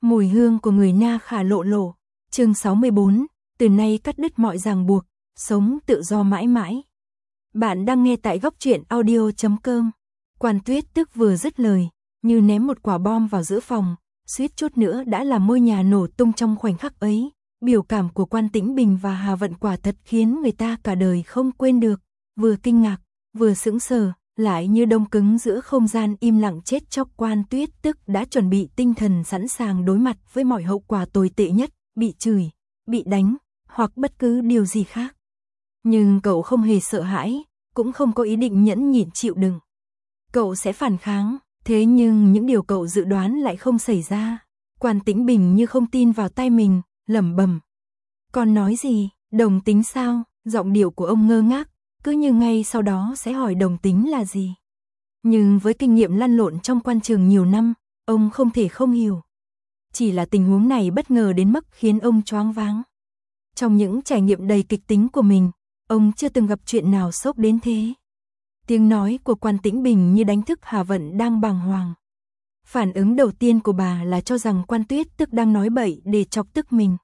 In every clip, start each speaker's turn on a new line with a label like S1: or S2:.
S1: Mùi hương của người Na Khả lộ lộ. Chương 64, từ nay cắt đứt mọi ràng buộc, sống tự do mãi mãi. Bạn đang nghe tại góc truyện audio.com. Quan Tuyết Tức vừa dứt lời, như ném một quả bom vào giữa phòng, suýt chút nữa đã làm ngôi nhà nổ tung trong khoảnh khắc ấy. Biểu cảm của Quan Tĩnh Bình và Hà Vận quả thật khiến người ta cả đời không quên được, vừa kinh ngạc, vừa sững sờ, lại như đông cứng giữa không gian im lặng chết chóc. Quan Tuyết Tức đã chuẩn bị tinh thần sẵn sàng đối mặt với mọi hậu quả tồi tệ nhất, bị chửi, bị đánh, hoặc bất cứ điều gì khác. Nhưng cậu không hề sợ hãi, cũng không có ý định nhẫn nhịn chịu đựng. Cậu sẽ phản kháng, thế nhưng những điều cậu dự đoán lại không xảy ra. Quan Tĩnh Bình như không tin vào tai mình, lẩm bẩm. Con nói gì, đồng tính sao? Giọng điệu của ông ngơ ngác, cứ như ngay sau đó sẽ hỏi đồng tính là gì. Nhưng với kinh nghiệm lăn lộn trong quan trường nhiều năm, ông không thể không hiểu. Chỉ là tình huống này bất ngờ đến mức khiến ông choáng váng. Trong những trải nghiệm đầy kịch tính của mình, ông chưa từng gặp chuyện nào sốc đến thế. Tiếng nói của Quan Tĩnh Bình như đánh thức Hà Vận đang bàng hoàng. Phản ứng đầu tiên của bà là cho rằng Quan Tuyết Tức đang nói bậy để chọc tức mình.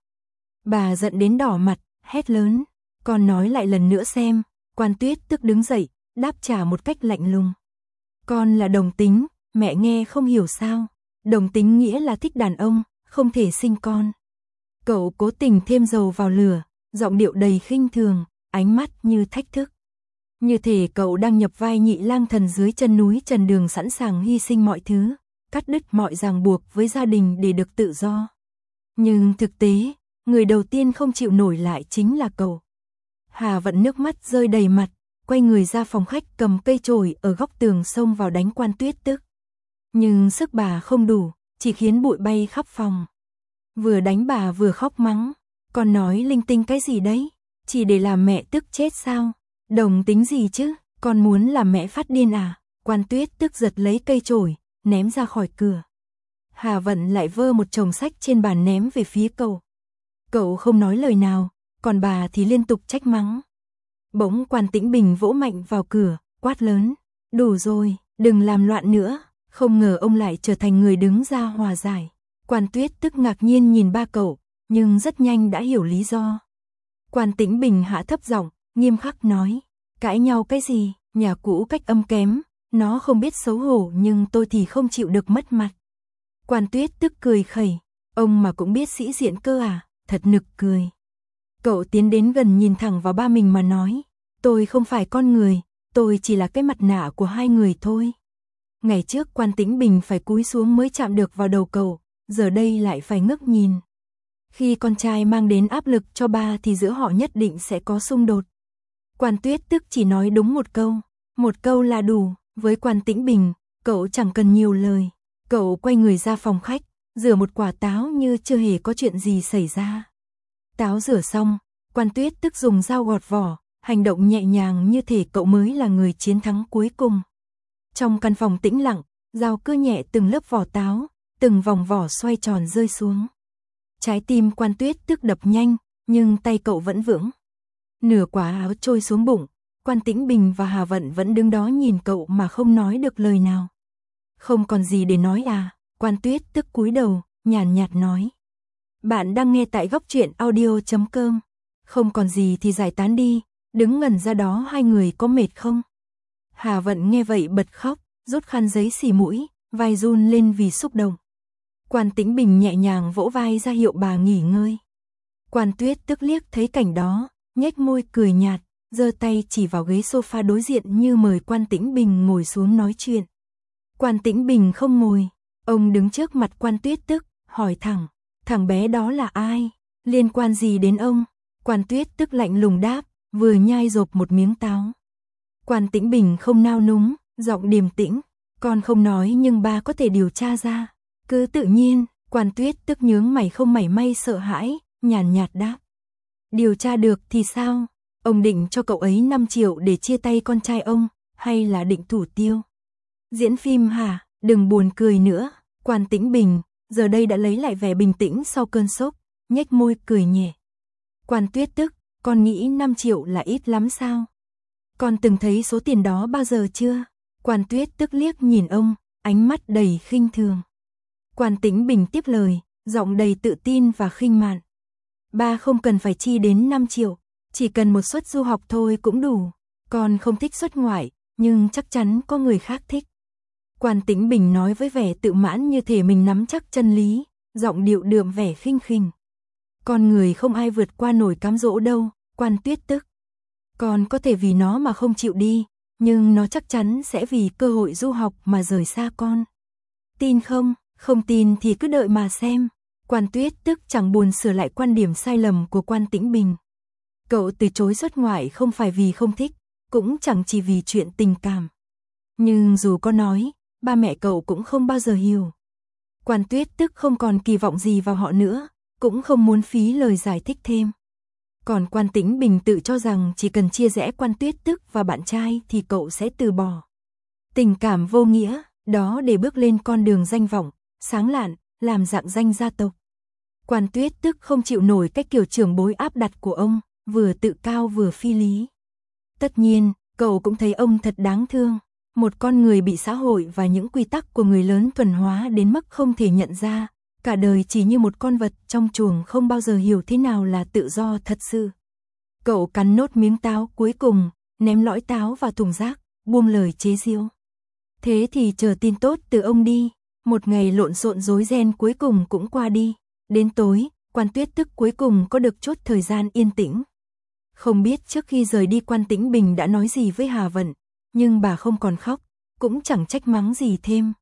S1: Bà giận đến đỏ mặt, hét lớn. Con nói lại lần nữa xem. Quan Tuyết Tức đứng dậy, đáp trả một cách lạnh lùng. Con là đồng tính, mẹ nghe không hiểu sao. Đồng tính nghĩa là thích đàn ông, không thể sinh con. Cậu cố tình thêm dầu vào lửa, giọng điệu đầy khinh thường, ánh mắt như thách thức. Như thể cậu đang nhập vai nhị lang thần dưới chân núi trần đường, sẵn sàng hy sinh mọi thứ, cắt đứt mọi ràng buộc với gia đình để được tự do. Nhưng thực tế, người đầu tiên không chịu nổi lại chính là cậu. Hà Vận nước mắt rơi đầy mặt, quay người ra phòng khách, cầm cây chổi ở góc tường xông vào đánh Quan Tuyết Tức. Nhưng sức bà không đủ, chỉ khiến bụi bay khắp phòng. Vừa đánh bà vừa khóc mắng. Con nói linh tinh cái gì đấy? Chỉ để làm mẹ tức chết sao? Đồng tính gì chứ? Con muốn làm mẹ phát điên à? Quan Tuyết Tức giật lấy cây chổi, ném ra khỏi cửa. Hà Vận lại vơ một chồng sách trên bàn ném về phía cậu. Cậu không nói lời nào, còn bà thì liên tục trách mắng. Bỗng Quan Tĩnh Bình vỗ mạnh vào cửa, quát lớn. Đủ rồi, đừng làm loạn nữa. Không ngờ ông lại trở thành người đứng ra hòa giải. Quan Tuyết Tức ngạc nhiên nhìn ba cậu, nhưng rất nhanh đã hiểu lý do. Quan Tĩnh Bình hạ thấp giọng, nghiêm khắc nói. Cãi nhau cái gì, nhà cũ cách âm kém, nó không biết xấu hổ nhưng tôi thì không chịu được mất mặt. Quan Tuyết Tức cười khẩy, ông mà cũng biết sĩ diện cơ à, thật nực cười. Cậu tiến đến gần nhìn thẳng vào ba mình mà nói. Tôi không phải con người, tôi chỉ là cái mặt nạ của hai người thôi. Ngày trước Quan Tĩnh Bình phải cúi xuống mới chạm được vào đầu cậu, giờ đây lại phải ngước nhìn. Khi con trai mang đến áp lực cho ba thì giữa họ nhất định sẽ có xung đột. Quan Tuyết Tức chỉ nói đúng một câu là đủ. Với Quan Tĩnh Bình, cậu chẳng cần nhiều lời. Cậu quay người ra phòng khách, rửa một quả táo như chưa hề có chuyện gì xảy ra. Táo rửa xong, Quan Tuyết Tức dùng dao gọt vỏ, hành động nhẹ nhàng như thể cậu mới là người chiến thắng cuối cùng. Trong căn phòng tĩnh lặng, dao cưa nhẹ từng lớp vỏ táo, từng vòng vỏ xoay tròn rơi xuống. Trái tim Quan Tuyết Tức đập nhanh, nhưng tay cậu vẫn vững. Nửa quả áo trôi xuống bụng, Quan Tĩnh Bình và Hà Vận vẫn đứng đó nhìn cậu mà không nói được lời nào. Không còn gì để nói à? Quan Tuyết Tức cúi đầu, nhàn nhạt nói. Bạn đang nghe tại góc truyện audio.com. Không còn gì thì giải tán đi, đứng ngẩn ra đó hai người có mệt không? Hà Vận nghe vậy bật khóc, rút khăn giấy xì mũi, vai run lên vì xúc động. Quan Tĩnh Bình nhẹ nhàng vỗ vai ra hiệu bà nghỉ ngơi. Quan Tuyết Tức liếc thấy cảnh đó, nhếch môi cười nhạt, giơ tay chỉ vào ghế sofa đối diện như mời Quan Tĩnh Bình ngồi xuống nói chuyện. Quan Tĩnh Bình không ngồi, ông đứng trước mặt Quan Tuyết Tức, hỏi thẳng, thằng bé đó là ai? Liên quan gì đến ông? Quan Tuyết Tức lạnh lùng đáp, vừa nhai rộp một miếng táo. Quan Tĩnh Bình không nao núng, giọng điềm tĩnh, con không nói nhưng ba có thể điều tra ra. Cứ tự nhiên. Quan Tuyết Tức nhướng mày không mảy may sợ hãi, nhàn nhạt đáp. Điều tra được thì sao? Ông định cho cậu ấy 5 triệu để chia tay con trai ông, hay là định thủ tiêu? Diễn phim hả? Đừng buồn cười nữa. Quan Tĩnh Bình giờ đây đã lấy lại vẻ bình tĩnh sau cơn sốc, nhếch môi cười nhẹ. Quan Tuyết Tức, con nghĩ 5 triệu là ít lắm sao? Con từng thấy số tiền đó bao giờ chưa? Quan Tuyết Tức liếc nhìn ông, ánh mắt đầy khinh thường. Quan Tĩnh Bình tiếp lời, giọng đầy tự tin và khinh mạn. Ba không cần phải chi đến 5 triệu, chỉ cần một suất du học thôi cũng đủ. Con không thích xuất ngoại, nhưng chắc chắn có người khác thích. Quan Tĩnh Bình nói với vẻ tự mãn như thể mình nắm chắc chân lý, giọng điệu đượm vẻ khinh khỉnh. Con người không ai vượt qua nổi cám dỗ đâu, Quan Tuyết tức. Con có thể vì nó mà không chịu đi, nhưng nó chắc chắn sẽ vì cơ hội du học mà rời xa con. Tin không? Không tin thì cứ đợi mà xem. Quan Tuyết tức chẳng buồn sửa lại quan điểm sai lầm của Quan Tĩnh Bình. Cậu từ chối xuất ngoại không phải vì không thích, cũng chẳng chỉ vì chuyện tình cảm. Nhưng dù có nói, ba mẹ cậu cũng không bao giờ hiểu. Quan Tuyết tức không còn kỳ vọng gì vào họ nữa, cũng không muốn phí lời giải thích thêm. Còn Quan Tĩnh Bình tự cho rằng chỉ cần chia rẽ Quan Tuyết tức và bạn trai thì cậu sẽ từ bỏ. Tình cảm vô nghĩa, đó để bước lên con đường danh vọng, sáng lạn, làm rạng danh gia tộc. Quan Tuyết tức không chịu nổi cách kiểu trưởng bối áp đặt của ông, vừa tự cao vừa phi lý. Tất nhiên, cậu cũng thấy ông thật đáng thương. Một con người bị xã hội và những quy tắc của người lớn thuần hóa đến mức không thể nhận ra, cả đời chỉ như một con vật trong chuồng không bao giờ hiểu thế nào là tự do thật sự. Cậu cắn nốt miếng táo cuối cùng, ném lõi táo vào thùng rác, buông lời chế giễu. Thế thì chờ tin tốt từ ông đi. Một ngày lộn xộn rối ren cuối cùng cũng qua đi. Đến tối, Quan Tuyết tức cuối cùng có được chút thời gian yên tĩnh. Không biết trước khi rời đi Quan Tĩnh Bình đã nói gì với Hà Vận, nhưng bà không còn khóc, cũng chẳng trách mắng gì thêm.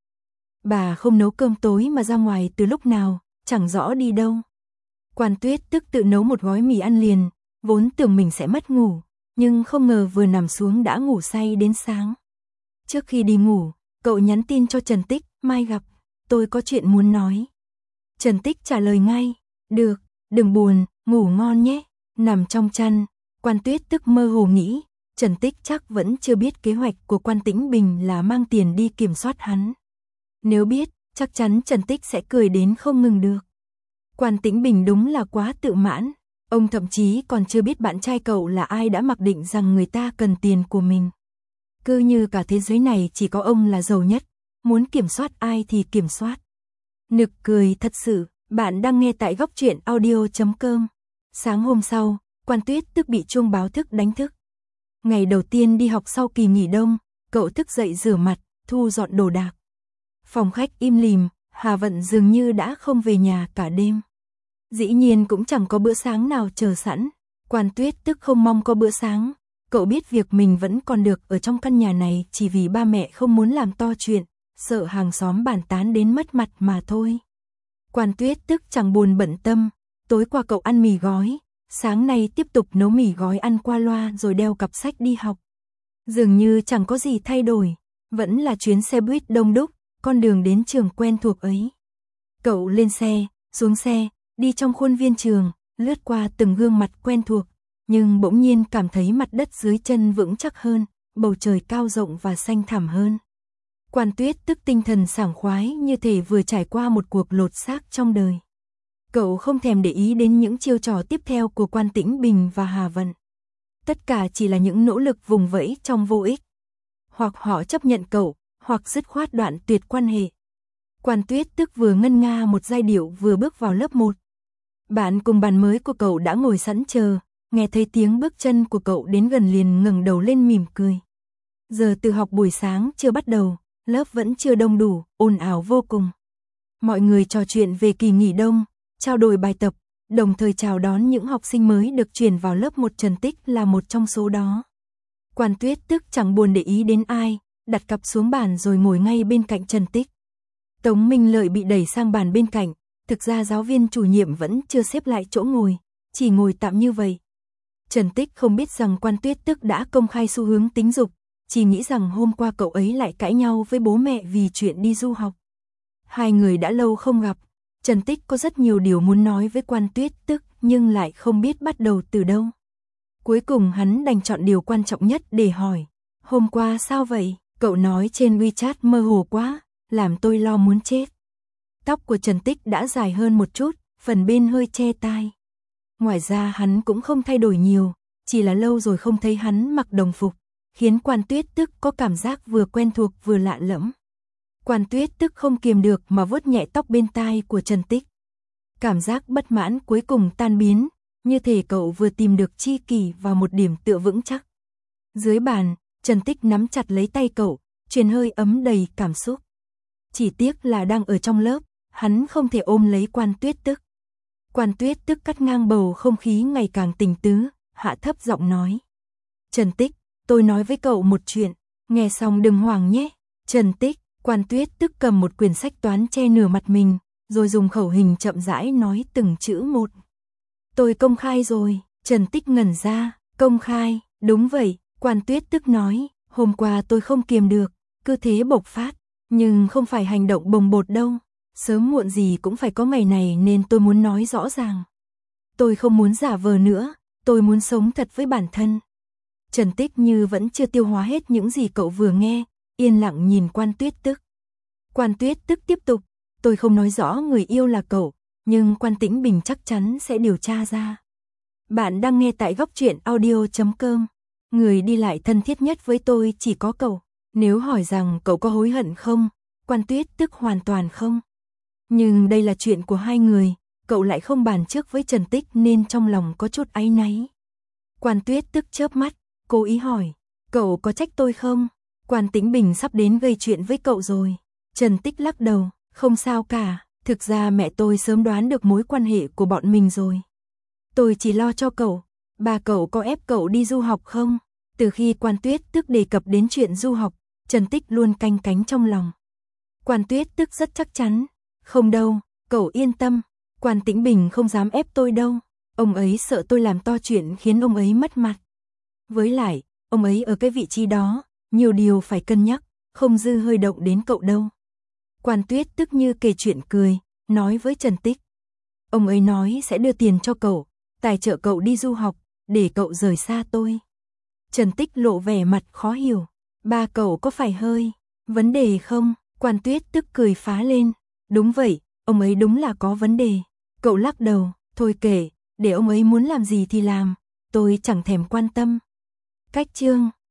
S1: Bà không nấu cơm tối mà ra ngoài từ lúc nào, chẳng rõ đi đâu. Quan Tuyết tức tự nấu một gói mì ăn liền, vốn tưởng mình sẽ mất ngủ, nhưng không ngờ vừa nằm xuống đã ngủ say đến sáng. Trước khi đi ngủ, cậu nhắn tin cho Trần Tích, mai gặp, tôi có chuyện muốn nói. Trần Tích trả lời ngay, được, đừng buồn, ngủ ngon nhé. Nằm trong chăn, Quan Tuyết tức mơ hồ nghĩ, Trần Tích chắc vẫn chưa biết kế hoạch của Quan Tĩnh Bình là mang tiền đi kiểm soát hắn. Nếu biết, chắc chắn Trần Tích sẽ cười đến không ngừng được. Quan Tĩnh Bình đúng là quá tự mãn, ông thậm chí còn chưa biết bạn trai cậu là ai đã mặc định rằng người ta cần tiền của mình. Cứ như cả thế giới này chỉ có ông là giàu nhất, muốn kiểm soát ai thì kiểm soát. Nực cười thật sự, bạn đang nghe tại góc truyện audio.com. Sáng hôm sau, Quan Tuyết tức bị chuông báo thức đánh thức. Ngày đầu tiên đi học sau kỳ nghỉ đông, cậu thức dậy rửa mặt, thu dọn đồ đạc. Phòng khách im lìm, Hà Vận dường như đã không về nhà cả đêm. Dĩ nhiên cũng chẳng có bữa sáng nào chờ sẵn. Quan Tuyết tức không mong có bữa sáng. Cậu biết việc mình vẫn còn được ở trong căn nhà này chỉ vì ba mẹ không muốn làm to chuyện, sợ hàng xóm bàn tán đến mất mặt mà thôi. Quan Tuyết tức chẳng buồn bận tâm, tối qua cậu ăn mì gói, sáng nay tiếp tục nấu mì gói ăn qua loa rồi đeo cặp sách đi học. Dường như chẳng có gì thay đổi, vẫn là chuyến xe buýt đông đúc, con đường đến trường quen thuộc ấy. Cậu lên xe, xuống xe, đi trong khuôn viên trường, lướt qua từng gương mặt quen thuộc, nhưng bỗng nhiên cảm thấy mặt đất dưới chân vững chắc hơn, bầu trời cao rộng và xanh thẳm hơn. Quan Tuyết tức tinh thần sảng khoái như thể vừa trải qua một cuộc lột xác trong đời. Cậu không thèm để ý đến những chiêu trò tiếp theo của Quan Tĩnh Bình và Hà Vận. Tất cả chỉ là những nỗ lực vùng vẫy trong vô ích. Hoặc họ chấp nhận cậu, hoặc dứt khoát đoạn tuyệt quan hệ. Quan Tuyết tức vừa ngân nga một giai điệu vừa bước vào lớp 1. Bạn cùng bàn mới của cậu đã ngồi sẵn chờ, nghe thấy tiếng bước chân của cậu đến gần liền ngẩng đầu lên mỉm cười. Giờ tự học buổi sáng chưa bắt đầu, lớp vẫn chưa đông đủ, ồn ào vô cùng. Mọi người trò chuyện về kỳ nghỉ đông, trao đổi bài tập, đồng thời chào đón những học sinh mới được chuyển vào lớp 1. Trần Tích là một trong số đó. Quan Tuyết tức chẳng buồn để ý đến ai, đặt cặp xuống bàn rồi ngồi ngay bên cạnh Trần Tích. Tống Minh Lợi bị đẩy sang bàn bên cạnh, thực ra giáo viên chủ nhiệm vẫn chưa xếp lại chỗ ngồi, chỉ ngồi tạm như vậy. Trần Tích không biết rằng Quan Tuyết tức đã công khai xu hướng tính dục, chỉ nghĩ rằng hôm qua cậu ấy lại cãi nhau với bố mẹ vì chuyện đi du học. Hai người đã lâu không gặp, Trần Tích có rất nhiều điều muốn nói với Quan Tuyết tức nhưng lại không biết bắt đầu từ đâu. Cuối cùng hắn đành chọn điều quan trọng nhất để hỏi. Hôm qua sao vậy? Cậu nói trên WeChat mơ hồ quá, làm tôi lo muốn chết. Tóc của Trần Tích đã dài hơn một chút, phần bên hơi che tai. Ngoài ra hắn cũng không thay đổi nhiều, chỉ là lâu rồi không thấy hắn mặc đồng phục, khiến Quan Tuyết tức có cảm giác vừa quen thuộc vừa lạ lẫm. Quan Tuyết tức không kiềm được mà vuốt nhẹ tóc bên tai của Trần Tích. Cảm giác bất mãn cuối cùng tan biến, như thể cậu vừa tìm được tri kỷ và một điểm tựa vững chắc. Dưới bàn, Trần Tích nắm chặt lấy tay cậu, truyền hơi ấm đầy cảm xúc. Chỉ tiếc là đang ở trong lớp, hắn không thể ôm lấy Quan Tuyết Tức. Quan Tuyết Tức cắt ngang bầu không khí ngày càng tình tứ, hạ thấp giọng nói. Trần Tích, tôi nói với cậu một chuyện, nghe xong đừng hoảng nhé. Trần Tích, Quan Tuyết Tức cầm một quyển sách toán che nửa mặt mình, rồi dùng khẩu hình chậm rãi nói từng chữ một. Tôi công khai rồi. Trần Tích ngẩn ra. Công khai? Đúng vậy, Quan Tuyết Tức nói, hôm qua tôi không kiềm được, cứ thế bộc phát, nhưng không phải hành động bồng bột đâu, sớm muộn gì cũng phải có ngày này nên tôi muốn nói rõ ràng. Tôi không muốn giả vờ nữa, tôi muốn sống thật với bản thân. Trần Tích như vẫn chưa tiêu hóa hết những gì cậu vừa nghe, yên lặng nhìn Quan Tuyết Tức. Quan Tuyết Tức tiếp tục, tôi không nói rõ người yêu là cậu, nhưng Quan Tĩnh Bình chắc chắn sẽ điều tra ra. Bạn đang nghe tại Góc Truyện Audio.com. Người đi lại thân thiết nhất với tôi chỉ có cậu. Nếu hỏi rằng cậu có hối hận không, Quan Tuyết Tức hoàn toàn không. Nhưng đây là chuyện của hai người, cậu lại không bàn trước với Trần Tích nên trong lòng có chút áy náy. Quan Tuyết Tức chớp mắt, cố ý hỏi, cậu có trách tôi không? Quan Tĩnh Bình sắp đến gây chuyện với cậu rồi. Trần Tích lắc đầu, không sao cả, thực ra mẹ tôi sớm đoán được mối quan hệ của bọn mình rồi. Tôi chỉ lo cho cậu, ba cậu có ép cậu đi du học không? Từ khi Quan Tuyết Tức đề cập đến chuyện du học, Trần Tích luôn canh cánh trong lòng. Quan Tuyết Tức rất chắc chắn, không đâu, cậu yên tâm, Quan Tĩnh Bình không dám ép tôi đâu, ông ấy sợ tôi làm to chuyện khiến ông ấy mất mặt. Với lại, ông ấy ở cái vị trí đó, nhiều điều phải cân nhắc, không dư hơi động đến cậu đâu. Quan Tuyết Tức như kể chuyện cười, nói với Trần Tích. Ông ấy nói sẽ đưa tiền cho cậu, tài trợ cậu đi du học, để cậu rời xa tôi. Trần Tích lộ vẻ mặt khó hiểu, ba cậu có phải hơi vấn đề không? Quan Tuyết Tức cười phá lên, đúng vậy, ông ấy đúng là có vấn đề. Cậu lắc đầu, thôi kệ, để ông ấy muốn làm gì thì làm, tôi chẳng thèm quan tâm. Cách chương